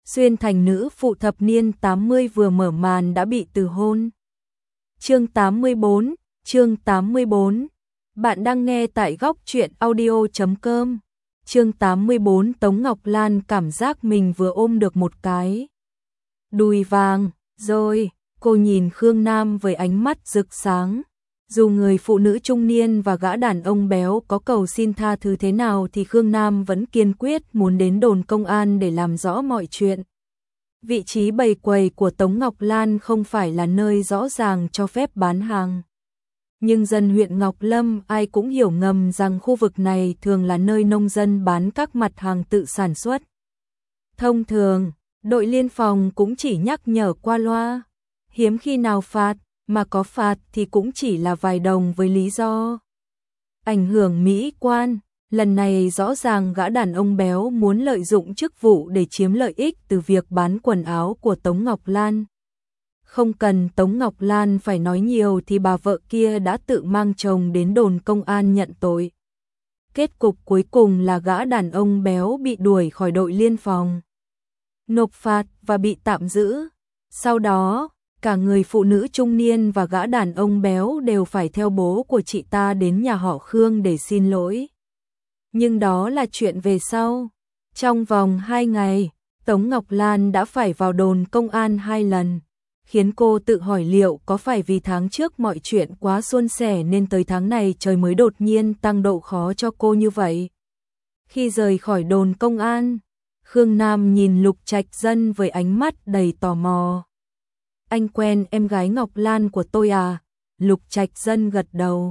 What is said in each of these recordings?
Xuyên thành nữ phụ thập niên 80 vừa mở màn đã bị từ hôn. Chương 84, chương 84. Bạn đang nghe tại góc truyện audio.com. Chương 84. Tống Ngọc Lan cảm giác mình vừa ôm được một cái đùi vàng, rồi, cô nhìn Khương Nam với ánh mắt rực sáng. Dù người phụ nữ trung niên và gã đàn ông béo có cầu xin tha thứ thế nào thì Khương Nam vẫn kiên quyết muốn đến đồn công an để làm rõ mọi chuyện. Vị trí bày quầy của Tống Ngọc Lan không phải là nơi rõ ràng cho phép bán hàng. Nhưng dân huyện Ngọc Lâm ai cũng hiểu ngầm rằng khu vực này thường là nơi nông dân bán các mặt hàng tự sản xuất. Thông thường, đội liên phòng cũng chỉ nhắc nhở qua loa, hiếm khi nào phạt, mà có phạt thì cũng chỉ là vài đồng với lý do ảnh hưởng mỹ quan. Lần này rõ ràng gã đàn ông béo muốn lợi dụng chức vụ để chiếm lợi ích từ việc bán quần áo của Tống Ngọc Lan. Không cần Tống Ngọc Lan phải nói nhiều thì bà vợ kia đã tự mang chồng đến đồn công an nhận tội. Kết cục cuối cùng là gã đàn ông béo bị đuổi khỏi đội liên phòng, nộp phạt và bị tạm giữ. Sau đó, cả người phụ nữ trung niên và gã đàn ông béo đều phải theo bố của chị ta đến nhà họ Khương để xin lỗi. Nhưng đó là chuyện về sau. Trong vòng 2 ngày, Tống Ngọc Lan đã phải vào đồn công an 2 lần, khiến cô tự hỏi liệu có phải vì tháng trước mọi chuyện quá suôn sẻ nên tới tháng này trời mới đột nhiên tăng độ khó cho cô như vậy. Khi rời khỏi đồn công an, Khương Nam nhìn Lục Trạch Dân với ánh mắt đầy tò mò. Anh quen em gái Ngọc Lan của tôi à? Lục Trạch Dân gật đầu.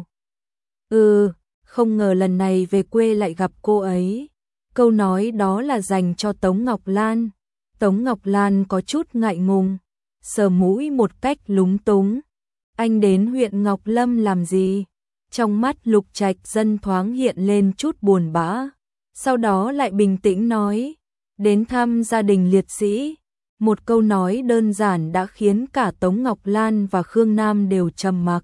Không ngờ lần này về quê lại gặp cô ấy. Câu nói đó là dành cho Tống Ngọc Lan. Tống Ngọc Lan có chút ngại ngùng, sờ mũi một cách lúng túng. Anh đến huyện Ngọc Lâm làm gì? Trong mắt Lục Trạch Dân thoáng hiện lên chút buồn bã, sau đó lại bình tĩnh nói, đến thăm gia đình liệt sĩ. Một câu nói đơn giản đã khiến cả Tống Ngọc Lan và Khương Nam đều trầm mặc,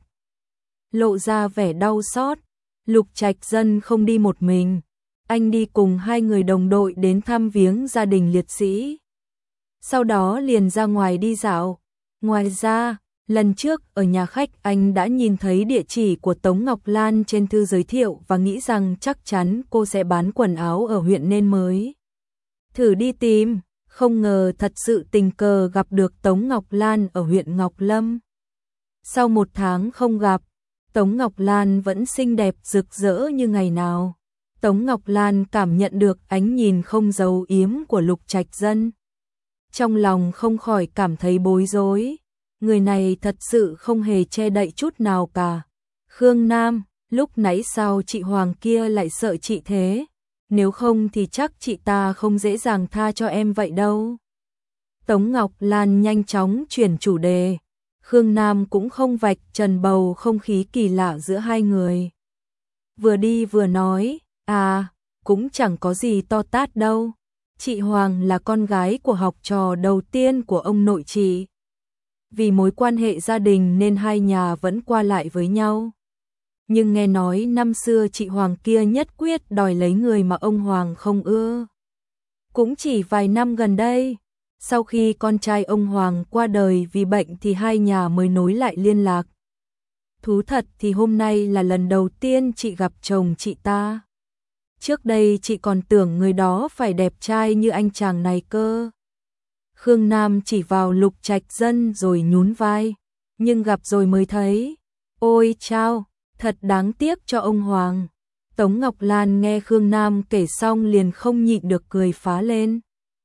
lộ ra vẻ đau xót. Lục Trạch Dân không đi một mình, anh đi cùng 2 người đồng đội đến thăm viếng gia đình liệt sĩ. Sau đó liền ra ngoài đi dạo. Ngoài ra, lần trước ở nhà khách anh đã nhìn thấy địa chỉ của Tống Ngọc Lan trên thư giới thiệu và nghĩ rằng chắc chắn cô sẽ bán quần áo ở huyện nên mới thử đi tìm. Không ngờ thật sự tình cờ gặp được Tống Ngọc Lan ở huyện Ngọc Lâm. Sau 1 tháng không gặp, Tống Ngọc Lan vẫn xinh đẹp rực rỡ như ngày nào. Tống Ngọc Lan cảm nhận được ánh nhìn không giấu yếm của Lục Trạch Dân. Trong lòng không khỏi cảm thấy bối rối. Người này thật sự không hề che đậy chút nào cả. Khương Nam, lúc nãy sao chị Hoàng kia lại sợ chị thế? Nếu không thì chắc chị ta không dễ dàng tha cho em vậy đâu. Tống Ngọc Lan nhanh chóng chuyển chủ đề. Khương Nam cũng không vạch trần bầu không khí kỳ lạ giữa hai người. Vừa đi vừa nói, cũng chẳng có gì to tát đâu. Chị Hoàng là con gái của học trò đầu tiên của ông nội chị. Vì mối quan hệ gia đình nên hai nhà vẫn qua lại với nhau. Nhưng nghe nói năm xưa chị Hoàng kia nhất quyết đòi lấy người mà ông Hoàng không ưa. Cũng chỉ vài năm gần đây, sau khi con trai ông Hoàng qua đời vì bệnh thì hai nhà mới nối lại liên lạc. Thú thật thì hôm nay là lần đầu tiên chị gặp chồng chị ta. Trước đây chị còn tưởng người đó phải đẹp trai như anh chàng này cơ. Khương Nam chỉ vào Lục Trạch Dân rồi nhún vai. Nhưng gặp rồi mới thấy. Ôi chao, thật đáng tiếc cho ông Hoàng. Tống Ngọc Lan nghe Khương Nam kể xong liền không nhịn được cười phá lên.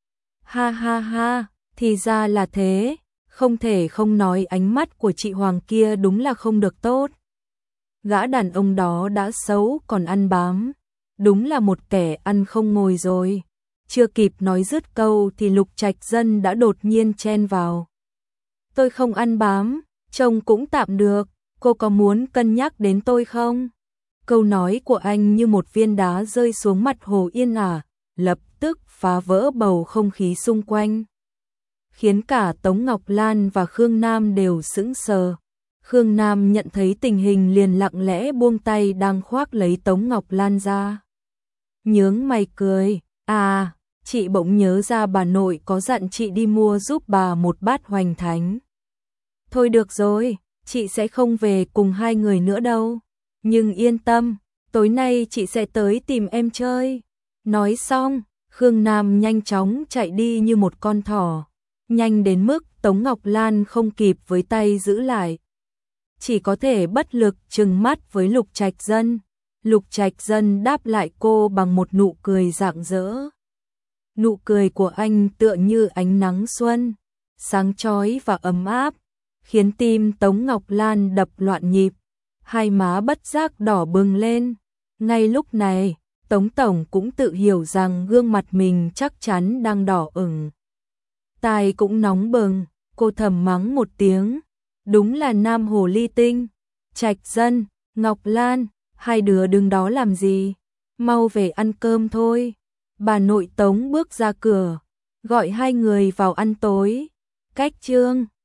Ha ha ha, thì ra là thế. Không thể không nói ánh mắt của chị Hoàng kia đúng là không được tốt. Gã đàn ông đó đã xấu còn ăn bám. Đúng là một kẻ ăn không ngồi rồi. Chưa kịp nói dứt câu thì Lục Trạch Dân đã đột nhiên chen vào. Tôi không ăn bám, trông cũng tạm được, cô có muốn cân nhắc đến tôi không? Câu nói của anh như một viên đá rơi xuống mặt Hồ Yên Ả, lập tức phá vỡ bầu không khí xung quanh. Khiến cả Tống Ngọc Lan và Khương Nam đều sững sờ. Khương Nam nhận thấy tình hình liền lặng lẽ buông tay đang khoác lấy Tống Ngọc Lan ra. Nhướng mày cười, chị bỗng nhớ ra bà nội có dặn chị đi mua giúp bà một bát hoành thánh. Thôi được rồi, chị sẽ không về cùng hai người nữa đâu. Nhưng yên tâm, tối nay chị sẽ tới tìm em chơi. Nói xong, Khương Nam nhanh chóng chạy đi như một con thỏ. Nhanh đến mức Tống Ngọc Lan không kịp với tay giữ lại. Chỉ có thể bất lực trừng mắt với Lục Trạch Dân. Lục Trạch Dân đáp lại cô bằng một nụ cười rạng rỡ. Nụ cười của anh tựa như ánh nắng xuân, sáng chói và ấm áp, khiến tim Tống Ngọc Lan đập loạn nhịp, hai má bất giác đỏ bừng lên. Ngay lúc này, Tống Tổng cũng tự hiểu rằng gương mặt mình chắc chắn đang đỏ ửng. Tai cũng nóng bừng, cô thầm mắng một tiếng. Đúng là nam hồ ly tinh. Trạch Dân, Ngọc Lan, hai đứa đứng đó làm gì? Mau về ăn cơm thôi. Bà nội Tống bước ra cửa, gọi hai người vào ăn tối. Cách chương